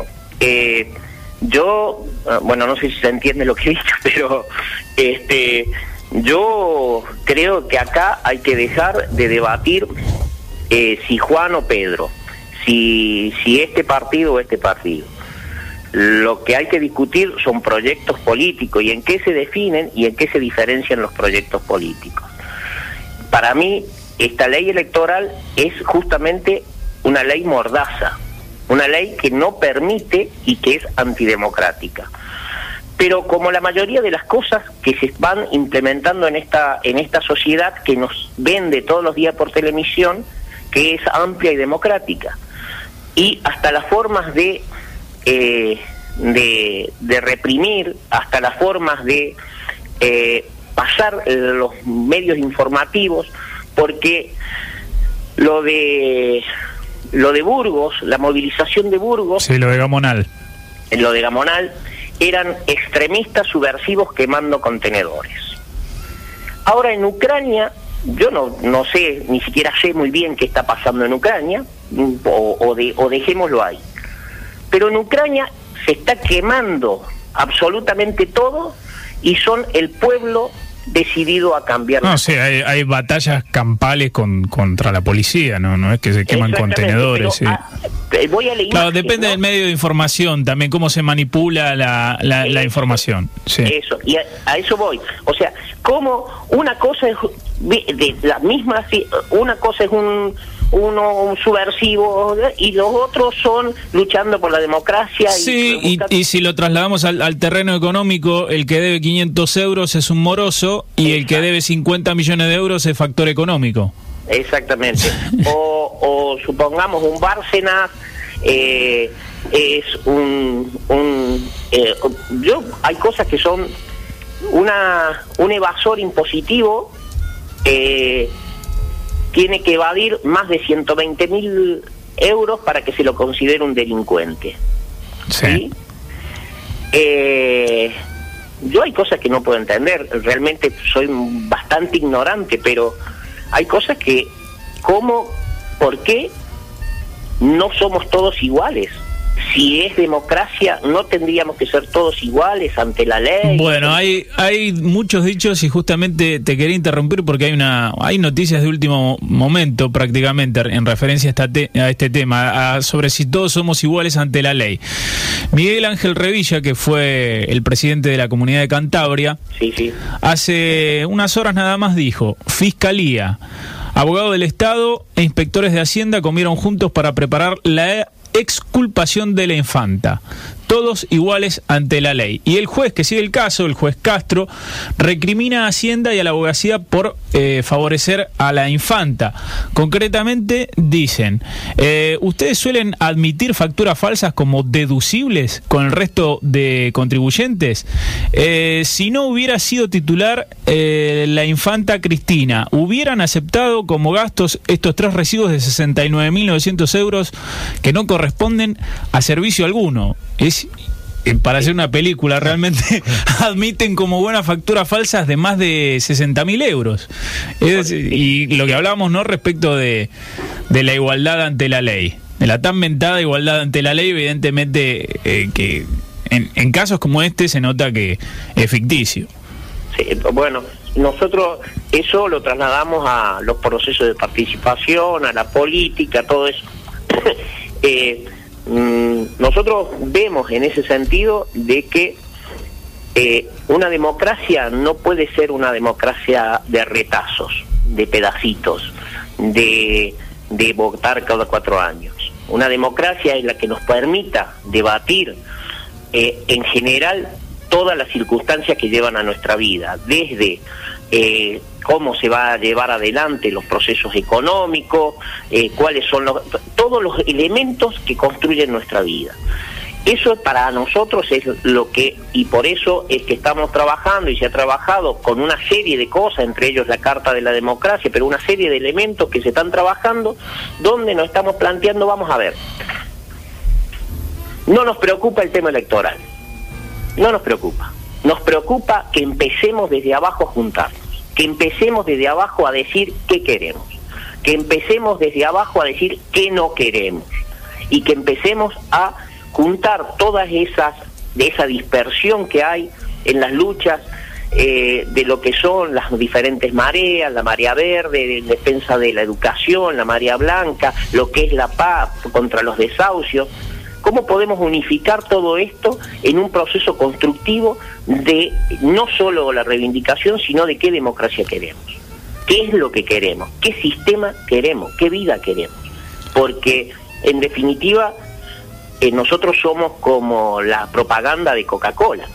Yo, no sé si se entiende lo que he dicho, pero yo creo que acá hay que dejar de debatir si Juan o Pedro, si este partido o este partido. Lo que hay que discutir son proyectos políticos y en qué se definen y en qué se diferencian los proyectos políticos. Para mí, esta ley electoral es justamente una ley mordaza, una ley que no permite y que es antidemocrática. Pero como la mayoría de las cosas que se van implementando en esta sociedad que nos vende todos los días por televisión, que es amplia y democrática. y hasta las formas de reprimir, hasta las formas de pasar los medios informativos, porque lo de Burgos, la movilización de Burgos, sí, lo de Gamonal, eran extremistas subversivos quemando contenedores. Ahora en Ucrania, yo no sé, ni siquiera sé muy bien qué está pasando en Ucrania, o dejémoslo ahí. Pero en Ucrania se está quemando absolutamente todo y son el pueblo decidido a cambiar. No, sí, hay batallas campales contra la policía, no es que se queman contenedores. Pero, sí. Voy a la imagen, claro, depende ¿no? del medio de información, también cómo se manipula la información. Sí. Eso, y a eso voy. O sea, como una cosa es de la misma, una cosa es un subversivo y los otros son luchando por la democracia. Sí, y si lo trasladamos al terreno económico, el que debe 500 euros es un moroso y el que debe 50 millones de euros es factor económico. Exactamente. o supongamos un Bárcenas es hay cosas que son un evasor impositivo, tiene que evadir más de 120.000 euros para que se lo considere un delincuente. Sí. Yo hay cosas que no puedo entender, realmente soy bastante ignorante, pero hay cosas que, ¿por qué no somos todos iguales? Si es democracia, ¿no tendríamos que ser todos iguales ante la ley? Bueno, hay muchos dichos y justamente te quería interrumpir porque hay noticias de último momento prácticamente en referencia a este tema, sobre si todos somos iguales ante la ley. Miguel Ángel Revilla, que fue el presidente de la Comunidad de Cantabria, sí, hace unas horas nada más dijo: Fiscalía, abogado del Estado e inspectores de Hacienda comieron juntos para preparar la exculpación de la infanta, todos iguales ante la ley. Y el juez que sigue el caso, el juez Castro, recrimina a Hacienda y a la abogacía por favorecer a la infanta. Concretamente dicen, ¿ustedes suelen admitir facturas falsas como deducibles con el resto de contribuyentes? Si no hubiera sido titular la infanta Cristina, ¿hubieran aceptado como gastos estos 3 recibos de 69.900 euros que no corresponden a servicio alguno? Es para hacer una película, realmente admiten como buenas facturas falsas de más de 60.000 euros. Y lo que hablábamos, ¿no?, respecto de la igualdad ante la ley, de la tan mentada igualdad ante la ley, evidentemente que en casos como este se nota que es ficticio. Sí, bueno, nosotros eso lo trasladamos a los procesos de participación, a la política, todo eso. Nosotros vemos en ese sentido de que una democracia no puede ser una democracia de retazos, de pedacitos, de votar cada 4 años. Una democracia es la que nos permita debatir en general todas las circunstancias que llevan a nuestra vida, desde cómo se va a llevar adelante los procesos económicos, cuáles son todos los elementos que construyen nuestra vida. Eso para nosotros es lo que, y por eso es que estamos trabajando y se ha trabajado con una serie de cosas, entre ellos la Carta de la Democracia, pero una serie de elementos que se están trabajando, donde nos estamos planteando, vamos a ver, no nos preocupa el tema electoral, no nos preocupa. Nos preocupa que empecemos desde abajo a juntarnos, que empecemos desde abajo a decir qué queremos, que empecemos desde abajo a decir qué no queremos y que empecemos a juntar todas de esa dispersión que hay en las luchas de lo que son las diferentes mareas, la marea verde en defensa de la educación, la marea blanca, lo que es la paz contra los desahucios. ¿Cómo podemos unificar todo esto en un proceso constructivo de no solo la reivindicación, sino de qué democracia queremos? ¿Qué es lo que queremos? ¿Qué sistema queremos? ¿Qué vida queremos? Porque, en definitiva, nosotros somos como la propaganda de Coca-Cola.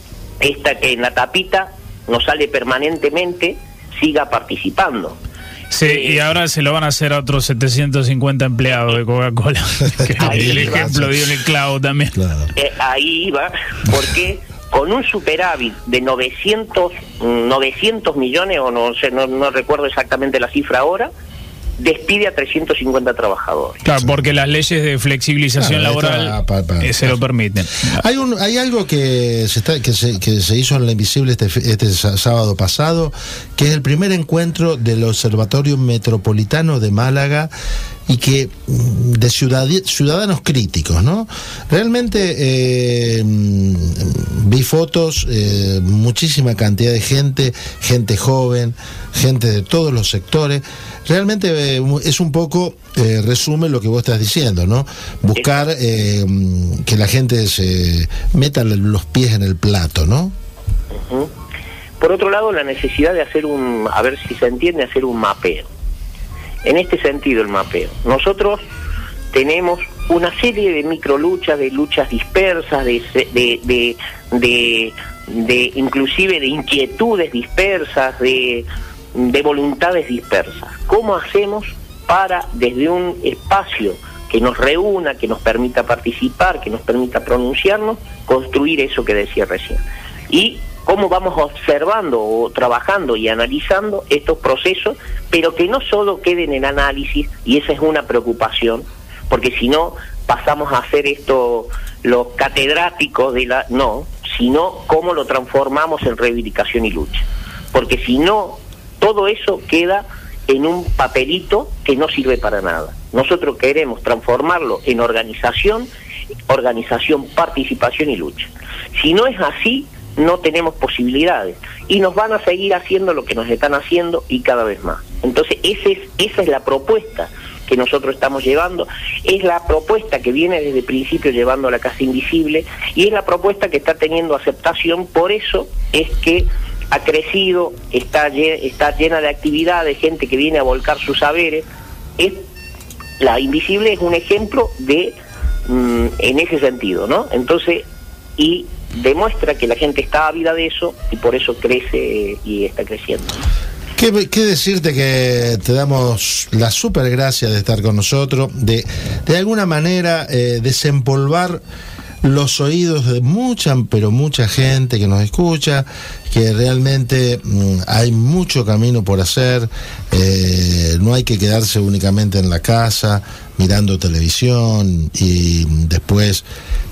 Esta que en la tapita nos sale permanentemente, siga participando. Sí, y ahora se lo van a hacer a otros 750 empleados de Coca-Cola. El ejemplo dio en el clavo también. Claro. Ahí iba, porque con un superávit de 900 millones, o no sé, no recuerdo exactamente la cifra ahora, despide a 350 trabajadores. Claro, porque las leyes de flexibilización laboral se lo permiten. Hay algo que se hizo en La Invisible este sábado pasado, que es el primer encuentro del Observatorio Metropolitano de Málaga y que de ciudadanos críticos, ¿no? Realmente vi fotos, muchísima cantidad de gente joven, gente de todos los sectores. Realmente es un poco, resume lo que vos estás diciendo, ¿no? Buscar que la gente se meta los pies en el plato, ¿no? Uh-huh. Por otro lado, la necesidad de hacer a ver si se entiende, hacer un mapeo. En este sentido, el mapeo. Nosotros tenemos una serie de microluchas, de luchas dispersas, de inclusive de inquietudes dispersas, de voluntades dispersas. ¿Cómo hacemos para, desde un espacio que nos reúna, que nos permita participar, que nos permita pronunciarnos, construir eso que decía recién? Y cómo vamos observando o trabajando y analizando estos procesos, pero que no solo queden en análisis, y esa es una preocupación, porque si no pasamos a hacer esto los catedráticos no, sino cómo lo transformamos en reivindicación y lucha. Porque si no, todo eso queda en un papelito que no sirve para nada. Nosotros queremos transformarlo en organización, participación y lucha. Si no es así, no tenemos posibilidades y nos van a seguir haciendo lo que nos están haciendo y cada vez más. Entonces esa es la propuesta que nosotros estamos llevando, es la propuesta que viene desde el principio llevando a la Casa Invisible y es la propuesta que está teniendo aceptación. Por eso es que ha crecido, está llena de actividades, gente que viene a volcar sus saberes. La Invisible es un ejemplo de en ese sentido, ¿no? Entonces, y demuestra que la gente está ávida de eso y por eso crece y está creciendo. ¿Qué decirte? Que te damos la super gracia de estar con nosotros, de alguna manera desempolvar los oídos de mucha gente que nos escucha, que realmente hay mucho camino por hacer, no hay que quedarse únicamente en la casa mirando televisión y después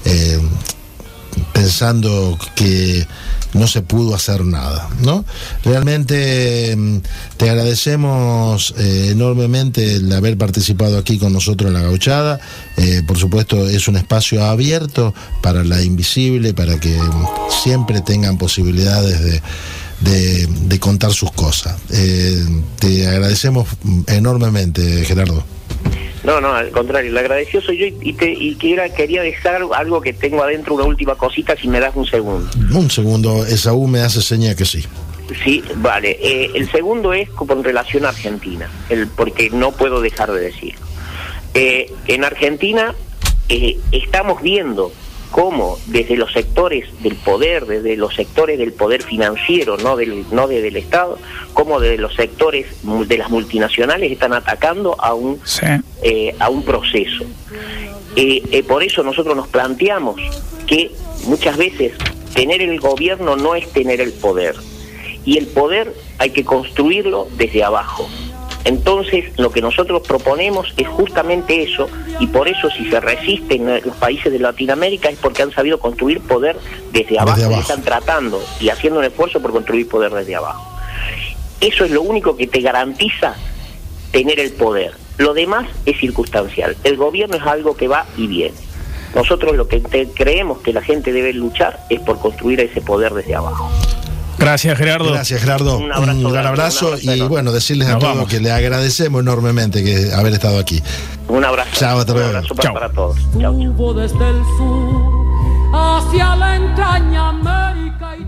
pensando que no se pudo hacer nada, ¿no? Realmente te agradecemos enormemente el haber participado aquí con nosotros en La Gauchada. Por supuesto, es un espacio abierto para La Invisible, para que siempre tengan posibilidades de contar sus cosas. Te agradecemos enormemente, Gerardo. No, al contrario, le agradeció soy yo y quería dejar algo que tengo adentro, una última cosita, si me das un segundo. Un segundo, Esaú me hace seña que sí. Sí, vale. El segundo es con relación a Argentina, porque no puedo dejar de decirlo. En Argentina estamos viendo cómo desde los sectores del poder, desde los sectores del poder financiero, no desde el Estado, cómo desde los sectores de las multinacionales están atacando a un proceso. Por eso nosotros nos planteamos que muchas veces tener el gobierno no es tener el poder, y el poder hay que construirlo desde abajo. Entonces, lo que nosotros proponemos es justamente eso, y por eso si se resisten los países de Latinoamérica es porque han sabido construir poder desde abajo. Y están tratando y haciendo un esfuerzo por construir poder desde abajo. Eso es lo único que te garantiza tener el poder. Lo demás es circunstancial. El gobierno es algo que va y viene. Nosotros lo que creemos que la gente debe luchar es por construir ese poder desde abajo. Gracias, Gerardo. Gracias, Gerardo. Un gran abrazo y bueno, decirles a todos que le agradecemos enormemente que haber estado aquí. Un abrazo. Chao, hasta luego. Un abrazo para todos. Chao. Desde el sur hacia la